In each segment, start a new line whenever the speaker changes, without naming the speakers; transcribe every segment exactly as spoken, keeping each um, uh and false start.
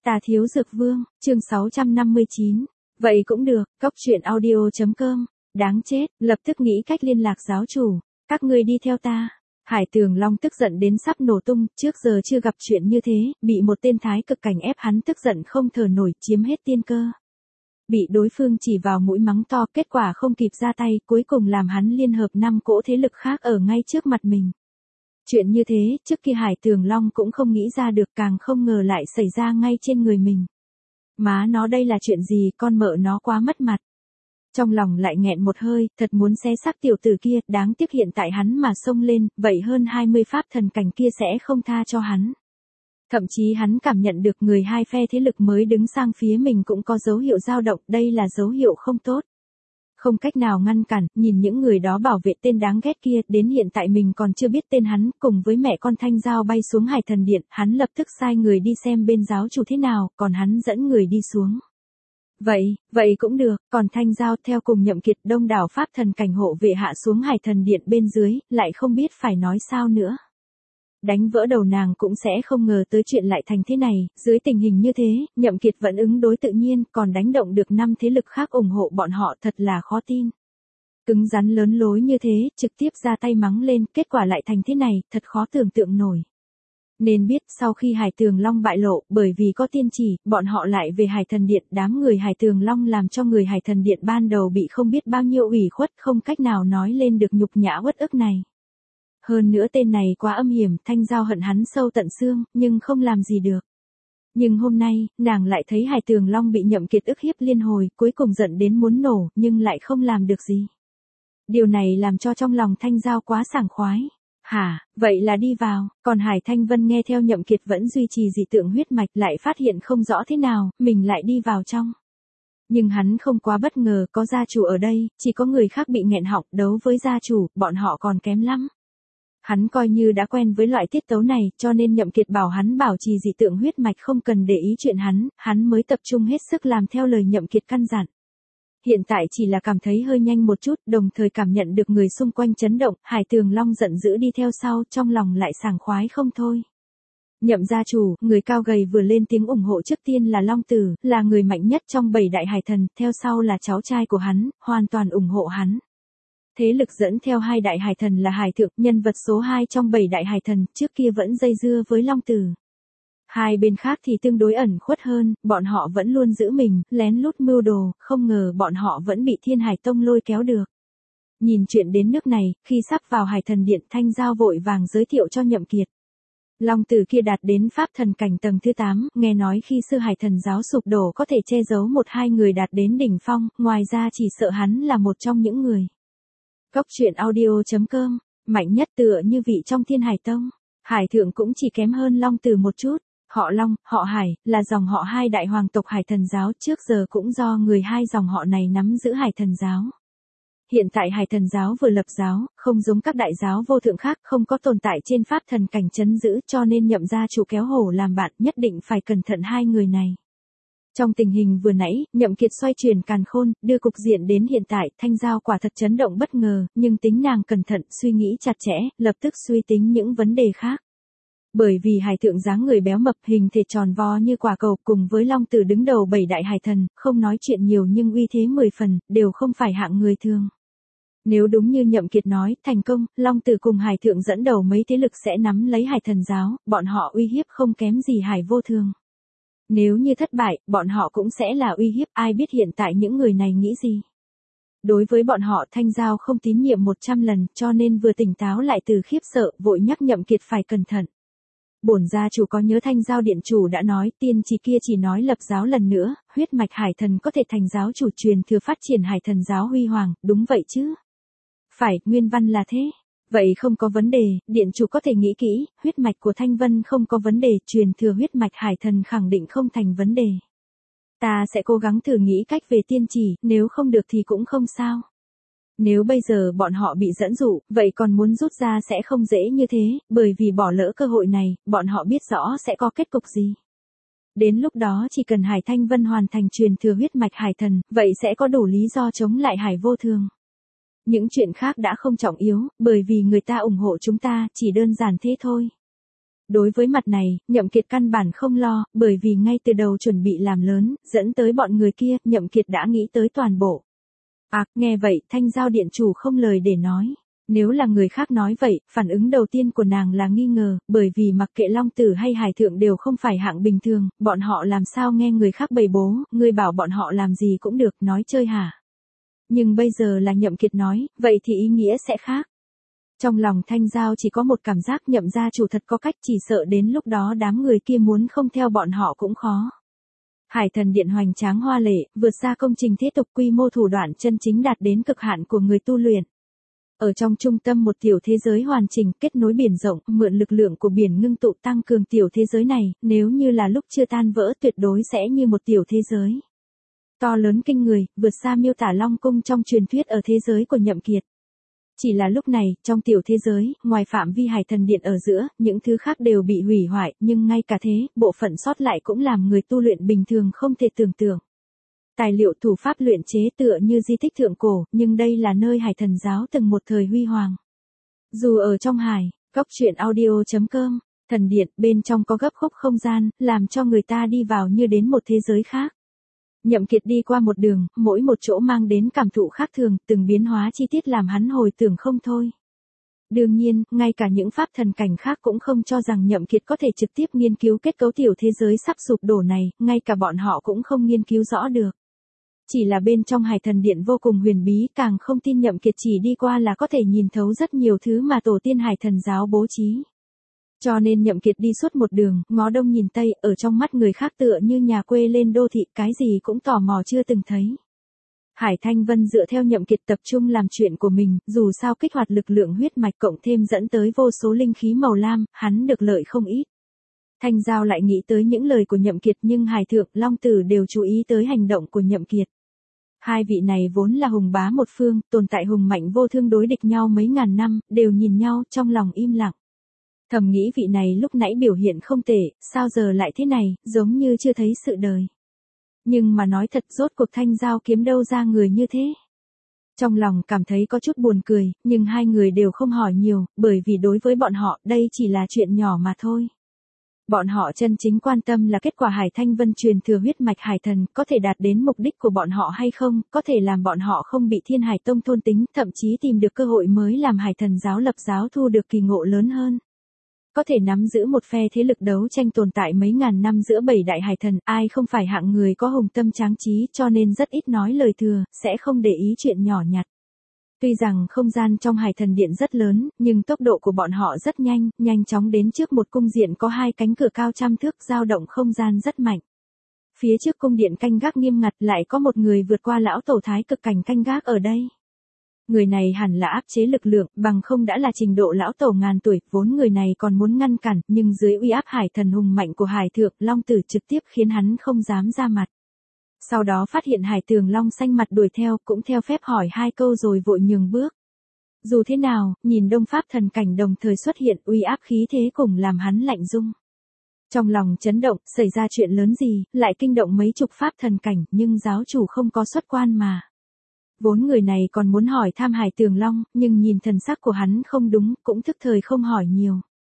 Tà Thiếu Dược Vương, chương sáu trăm năm mươi chín. Vậy cũng được, cóc truyện audio chấm com. Đáng chết, lập tức nghĩ cách liên lạc giáo chủ. Các ngươi đi theo ta. Hải Tường Long tức giận đến sắp nổ tung, trước giờ chưa gặp chuyện như thế, bị một tên thái cực cảnh ép hắn tức giận không thở nổi, chiếm hết tiên cơ. Bị đối phương chỉ vào mũi mắng to, kết quả không kịp ra tay, cuối cùng làm hắn liên hợp năm cỗ thế lực khác ở ngay trước mặt mình. Chuyện như thế, trước kia Hải Tường Long cũng không nghĩ ra được, càng không ngờ lại xảy ra ngay trên người mình. Má nó, đây là chuyện gì, con mợ nó quá mất mặt. Trong lòng lại nghẹn một hơi, thật muốn xé xác tiểu tử kia, đáng tiếc hiện tại hắn mà xông lên, vậy hơn hai mươi pháp thần cảnh kia sẽ không tha cho hắn. Thậm chí hắn cảm nhận được người hai phe thế lực mới đứng sang phía mình cũng có dấu hiệu dao động, đây là dấu hiệu không tốt. Không cách nào ngăn cản, nhìn những người đó bảo vệ tên đáng ghét kia, đến hiện tại mình còn chưa biết tên hắn, cùng với mẹ con Thanh Giao bay xuống Hải Thần Điện, hắn lập tức sai người đi xem bên giáo chủ thế nào, còn hắn dẫn người đi xuống. Vậy, vậy cũng được, còn Thanh Giao theo cùng Nhậm Kiệt, đông đảo pháp thần cảnh hộ vệ hạ xuống Hải Thần Điện bên dưới, lại không biết phải nói sao nữa. Đánh vỡ đầu nàng cũng sẽ không ngờ tới chuyện lại thành thế này, dưới tình hình như thế, Nhậm Kiệt vẫn ứng đối tự nhiên, còn đánh động được năm thế lực khác ủng hộ bọn họ, thật là khó tin. Cứng rắn lớn lối như thế, trực tiếp ra tay mắng lên, kết quả lại thành thế này, thật khó tưởng tượng nổi. Nên biết, sau khi Hải Tường Long bại lộ, bởi vì có tiên chỉ, bọn họ lại về Hải Thần Điện, đám người Hải Tường Long làm cho người Hải Thần Điện ban đầu bị không biết bao nhiêu ủy khuất, không cách nào nói lên được nhục nhã uất ức này. Hơn nữa tên này quá âm hiểm, Thanh Giao hận hắn sâu tận xương, nhưng không làm gì được. Nhưng hôm nay, nàng lại thấy Hải Tường Long bị Nhậm Kiệt ức hiếp liên hồi, cuối cùng giận đến muốn nổ, nhưng lại không làm được gì. Điều này làm cho trong lòng Thanh Giao quá sảng khoái. Hả, vậy là đi vào, còn Hải Thanh Vân nghe theo Nhậm Kiệt vẫn duy trì dị tượng huyết mạch, lại phát hiện không rõ thế nào, mình lại đi vào trong. Nhưng hắn không quá bất ngờ, có gia chủ ở đây, chỉ có người khác bị nghẹn họng, đấu với gia chủ, bọn họ còn kém lắm. Hắn coi như đã quen với loại tiết tấu này, cho nên Nhậm Kiệt bảo hắn bảo trì dị tượng huyết mạch, không cần để ý chuyện hắn, hắn mới tập trung hết sức làm theo lời Nhậm Kiệt căn dặn. Hiện tại chỉ là cảm thấy hơi nhanh một chút, đồng thời cảm nhận được người xung quanh chấn động, Hải Tường Long giận dữ đi theo sau, trong lòng lại sảng khoái không thôi. Nhậm gia chủ, người cao gầy vừa lên tiếng ủng hộ trước tiên là Long Tử, là người mạnh nhất trong bảy đại hải thần, theo sau là cháu trai của hắn, hoàn toàn ủng hộ hắn. Thế lực dẫn theo hai đại hải thần là Hải Thượng, nhân vật số hai trong bảy đại hải thần, trước kia vẫn dây dưa với Long Tử. Hai bên khác thì tương đối ẩn khuất hơn, bọn họ vẫn luôn giữ mình, lén lút mưu đồ, không ngờ bọn họ vẫn bị Thiên Hải Tông lôi kéo được. Nhìn chuyện đến nước này, khi sắp vào Hải Thần Điện, Thanh Giao vội vàng giới thiệu cho Nhậm Kiệt. Long Tử kia đạt đến pháp thần cảnh tầng thứ tám, nghe nói khi sư Hải Thần giáo sụp đổ có thể che giấu một hai người đạt đến đỉnh phong, ngoài ra chỉ sợ hắn là một trong những người. Cóc truyện audio chấm com, mạnh nhất tựa như vị trong Thiên Hải Tông. Hải Thượng cũng chỉ kém hơn Long Tử một chút. Họ Long, họ Hải, là dòng họ hai đại hoàng tộc Hải Thần giáo, trước giờ cũng do người hai dòng họ này nắm giữ Hải Thần giáo. Hiện tại Hải Thần giáo vừa lập giáo, không giống các đại giáo vô thượng khác, không có tồn tại trên pháp thần cảnh trấn giữ, cho nên Nhậm gia chủ kéo hổ làm bạn, nhất định phải cẩn thận hai người này. Trong tình hình vừa nãy, Nhậm Kiệt xoay chuyển càn khôn, đưa cục diện đến hiện tại, Thanh Giao quả thật chấn động bất ngờ, nhưng tính nàng cẩn thận, suy nghĩ chặt chẽ, lập tức suy tính những vấn đề khác. Bởi vì Hải Thượng dáng người béo mập, hình thể tròn vo như quả cầu, cùng với Long Tử đứng đầu bảy đại hải thần, không nói chuyện nhiều nhưng uy thế mười phần, đều không phải hạng người thường. Nếu đúng như Nhậm Kiệt nói, thành công, Long Tử cùng Hải Thượng dẫn đầu mấy thế lực sẽ nắm lấy Hải Thần giáo, bọn họ uy hiếp không kém gì Hải Vô Thường. Nếu như thất bại, bọn họ cũng sẽ là uy hiếp, ai biết hiện tại những người này nghĩ gì. Đối với bọn họ, Thanh Giao không tín nhiệm một trăm lần, cho nên vừa tỉnh táo lại từ khiếp sợ, vội nhắc Nhậm Kiệt phải cẩn thận. Bổn gia chủ có nhớ Thanh Giao điện chủ đã nói, tiên chỉ kia chỉ nói lập giáo lần nữa, huyết mạch hải thần có thể thành giáo chủ truyền thừa phát triển Hải Thần giáo huy hoàng, đúng vậy chứ? Phải, nguyên văn là thế. Vậy không có vấn đề, điện chủ có thể nghĩ kỹ, huyết mạch của Thanh Vân không có vấn đề, truyền thừa huyết mạch hải thần khẳng định không thành vấn đề. Ta sẽ cố gắng thử nghĩ cách về tiên chỉ, nếu không được thì cũng không sao. Nếu bây giờ bọn họ bị dẫn dụ, vậy còn muốn rút ra sẽ không dễ như thế, bởi vì bỏ lỡ cơ hội này, bọn họ biết rõ sẽ có kết cục gì. Đến lúc đó chỉ cần Hải Thanh Vân hoàn thành truyền thừa huyết mạch hải thần, vậy sẽ có đủ lý do chống lại Hải Vô Thường. Những chuyện khác đã không trọng yếu, bởi vì người ta ủng hộ chúng ta, chỉ đơn giản thế thôi. Đối với mặt này, Nhậm Kiệt căn bản không lo, bởi vì ngay từ đầu chuẩn bị làm lớn, dẫn tới bọn người kia, Nhậm Kiệt đã nghĩ tới toàn bộ. À, nghe vậy, Thanh Giao điện chủ không lời để nói. Nếu là người khác nói vậy, phản ứng đầu tiên của nàng là nghi ngờ, bởi vì mặc kệ Long Tử hay Hải Thượng đều không phải hạng bình thường, bọn họ làm sao nghe người khác bày bố, người bảo bọn họ làm gì cũng được, nói chơi hả? Nhưng bây giờ là Nhậm Kiệt nói, vậy thì ý nghĩa sẽ khác. Trong lòng Thanh Giao chỉ có một cảm giác Nhậm gia chủ thật có cách, chỉ sợ đến lúc đó đám người kia muốn không theo bọn họ cũng khó. Hải Thần Điện hoành tráng hoa lệ, vượt xa công trình thế tục, quy mô thủ đoạn chân chính đạt đến cực hạn của người tu luyện. Ở trong trung tâm một tiểu thế giới hoàn chỉnh, kết nối biển rộng, mượn lực lượng của biển ngưng tụ tăng cường tiểu thế giới này, nếu như là lúc chưa tan vỡ tuyệt đối sẽ như một tiểu thế giới. To lớn kinh người, vượt xa miêu tả Long Cung trong truyền thuyết ở thế giới của Nhậm Kiệt. Chỉ là lúc này, trong tiểu thế giới, ngoài phạm vi Hải Thần Điện ở giữa, những thứ khác đều bị hủy hoại, nhưng ngay cả thế, bộ phận sót lại cũng làm người tu luyện bình thường không thể tưởng tượng. Tài liệu thủ pháp luyện chế tựa như di tích thượng cổ, nhưng đây là nơi Hải Thần giáo từng một thời huy hoàng. Dù ở trong hải, góc truyện audio chấm com, thần điện bên trong có gấp khúc không gian, làm cho người ta đi vào như đến một thế giới khác. Nhậm Kiệt đi qua một đường, mỗi một chỗ mang đến cảm thụ khác thường, từng biến hóa chi tiết làm hắn hồi tưởng không thôi. Đương nhiên, ngay cả những pháp thần cảnh khác cũng không cho rằng Nhậm Kiệt có thể trực tiếp nghiên cứu kết cấu tiểu thế giới sắp sụp đổ này, ngay cả bọn họ cũng không nghiên cứu rõ được. Chỉ là bên trong Hải Thần Điện vô cùng huyền bí, càng không tin Nhậm Kiệt chỉ đi qua là có thể nhìn thấu rất nhiều thứ mà tổ tiên Hải Thần giáo bố trí. Cho nên Nhậm Kiệt đi suốt một đường, ngó đông nhìn tây, ở trong mắt người khác tựa như nhà quê lên đô thị, cái gì cũng tò mò chưa từng thấy. Hải Thanh Vân dựa theo Nhậm Kiệt tập trung làm chuyện của mình, dù sao kích hoạt lực lượng huyết mạch cộng thêm dẫn tới vô số linh khí màu lam, hắn được lợi không ít. Thanh Giao lại nghĩ tới những lời của Nhậm Kiệt, nhưng Hải Thượng, Long Tử đều chú ý tới hành động của Nhậm Kiệt. Hai vị này vốn là hùng bá một phương, tồn tại hùng mạnh vô thương đối địch nhau mấy ngàn năm, đều nhìn nhau, trong lòng im lặng. Thầm nghĩ vị này lúc nãy biểu hiện không tệ, sao giờ lại thế này, giống như chưa thấy sự đời. Nhưng mà nói thật, rốt cuộc Thanh Giao kiếm đâu ra người như thế. Trong lòng cảm thấy có chút buồn cười, nhưng hai người đều không hỏi nhiều, bởi vì đối với bọn họ, đây chỉ là chuyện nhỏ mà thôi. Bọn họ chân chính quan tâm là kết quả Hải Thanh Vân truyền thừa huyết mạch Hải Thần, có thể đạt đến mục đích của bọn họ hay không, có thể làm bọn họ không bị Thiên Hải Tông thôn tính, thậm chí tìm được cơ hội mới làm Hải Thần giáo lập giáo thu được kỳ ngộ lớn hơn. Có thể nắm giữ một phe thế lực đấu tranh tồn tại mấy ngàn năm giữa bảy đại Hải Thần, ai không phải hạng người có hùng tâm tráng trí, cho nên rất ít nói lời thừa, sẽ không để ý chuyện nhỏ nhặt. Tuy rằng không gian trong Hải Thần Điện rất lớn, nhưng tốc độ của bọn họ rất nhanh, nhanh chóng đến trước một cung điện có hai cánh cửa cao trăm thước, dao động không gian rất mạnh. Phía trước cung điện canh gác nghiêm ngặt, lại có một người vượt qua lão tổ thái cực cảnh canh gác ở đây. Người này hẳn là áp chế lực lượng, bằng không đã là trình độ lão tổ ngàn tuổi, vốn người này còn muốn ngăn cản, nhưng dưới uy áp Hải Thần hùng mạnh của Hải Thượng, Long Tử trực tiếp khiến hắn không dám ra mặt. Sau đó phát hiện Hải Tường Long xanh mặt đuổi theo, cũng theo phép hỏi hai câu rồi vội nhường bước. Dù thế nào, nhìn Đông Pháp thần cảnh đồng thời xuất hiện, uy áp khí thế cùng làm hắn lạnh rung. Trong lòng chấn động, xảy ra chuyện lớn gì, lại kinh động mấy chục Pháp thần cảnh, nhưng giáo chủ không có xuất quan mà. Vốn người này còn muốn hỏi thăm Hải Tường Long, nhưng nhìn thần sắc của hắn không đúng, cũng thức thời không hỏi nhiều.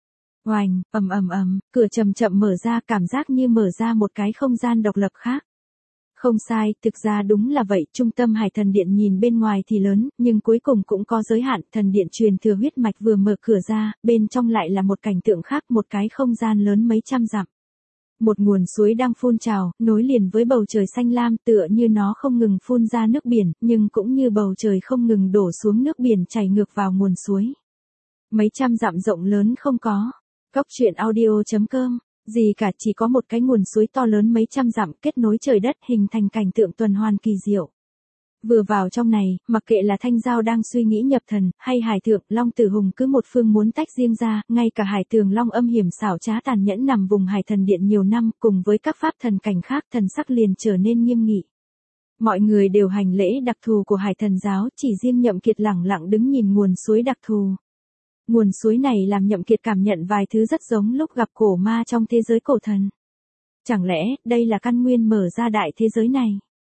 Oành, ầm ầm ầm, cửa chậm chậm mở ra, cảm giác như mở ra một cái không gian độc lập khác. Không sai, thực ra đúng là vậy, trung tâm Hải Thần Điện nhìn bên ngoài thì lớn, nhưng cuối cùng cũng có giới hạn, thần điện truyền thừa huyết mạch vừa mở cửa ra, bên trong lại là một cảnh tượng khác, một cái không gian lớn mấy trăm dặm. Một nguồn suối đang phun trào, nối liền với bầu trời xanh lam, tựa như nó không ngừng phun ra nước biển, nhưng cũng như bầu trời không ngừng đổ xuống nước biển chảy ngược vào nguồn suối. Mấy trăm dặm rộng lớn không có. Góc truyện audio chấm com, gì cả, chỉ có một cái nguồn suối to lớn mấy trăm dặm kết nối trời đất, hình thành cảnh tượng tuần hoàn kỳ diệu. Vừa vào trong này, mặc kệ là Thanh Giao đang suy nghĩ nhập thần, hay Hải Thượng, Long Tử Hùng cứ một phương muốn tách riêng ra, ngay cả Hải Tường Long âm hiểm xảo trá tàn nhẫn nằm vùng Hải Thần Điện nhiều năm, cùng với các pháp thần cảnh khác, thần sắc liền trở nên nghiêm nghị. Mọi người đều hành lễ đặc thù của Hải Thần giáo, chỉ riêng Nhậm Kiệt lẳng lặng đứng nhìn nguồn suối đặc thù. Nguồn suối này làm Nhậm Kiệt cảm nhận vài thứ rất giống lúc gặp cổ ma trong thế giới cổ thần. Chẳng lẽ, đây là căn nguyên mở ra đại thế giới này?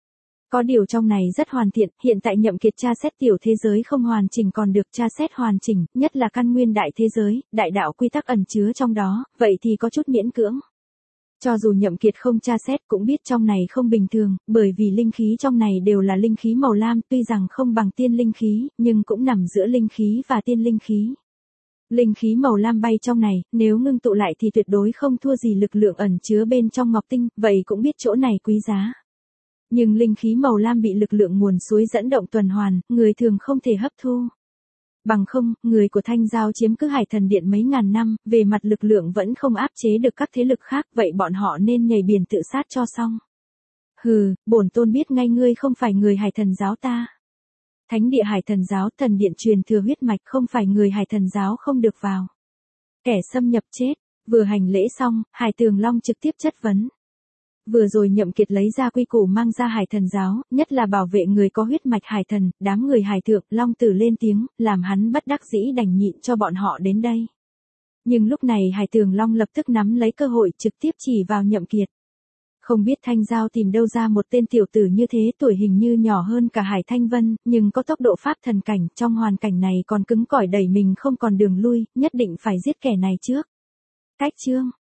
Có điều trong này rất hoàn thiện, hiện tại Nhậm Kiệt tra xét tiểu thế giới không hoàn chỉnh còn được tra xét hoàn chỉnh, nhất là căn nguyên đại thế giới, đại đạo quy tắc ẩn chứa trong đó, vậy thì có chút miễn cưỡng. Cho dù Nhậm Kiệt không tra xét cũng biết trong này không bình thường, bởi vì linh khí trong này đều là linh khí màu lam, tuy rằng không bằng tiên linh khí, nhưng cũng nằm giữa linh khí và tiên linh khí. Linh khí màu lam bay trong này, nếu ngưng tụ lại thì tuyệt đối không thua gì lực lượng ẩn chứa bên trong ngọc tinh, vậy cũng biết chỗ này quý giá. Nhưng linh khí màu lam bị lực lượng nguồn suối dẫn động tuần hoàn, người thường không thể hấp thu. Bằng không, người của Thanh Giao chiếm cứ Hải Thần Điện mấy ngàn năm, về mặt lực lượng vẫn không áp chế được các thế lực khác, vậy bọn họ nên nhảy biển tự sát cho xong. Hừ, bổn tôn biết ngay ngươi không phải người Hải Thần giáo ta. Thánh địa Hải Thần giáo, thần điện truyền thừa huyết mạch, không phải người Hải Thần giáo không được vào. Kẻ xâm nhập chết, vừa hành lễ xong, Hải Tường Long trực tiếp chất vấn. Vừa rồi Nhậm Kiệt lấy ra quy củ mang ra Hải Thần giáo, nhất là bảo vệ người có huyết mạch Hải Thần, đám người Hải Thượng, Long Tử lên tiếng, làm hắn bất đắc dĩ đành nhịn cho bọn họ đến đây. Nhưng lúc này Hải Tường Long lập tức nắm lấy cơ hội trực tiếp chỉ vào Nhậm Kiệt. Không biết Thanh Giao tìm đâu ra một tên tiểu tử như thế, tuổi hình như nhỏ hơn cả Hải Thanh Vân, nhưng có tốc độ pháp thần cảnh, trong hoàn cảnh này còn cứng cỏi đẩy mình không còn đường lui, nhất định phải giết kẻ này trước. Cách chương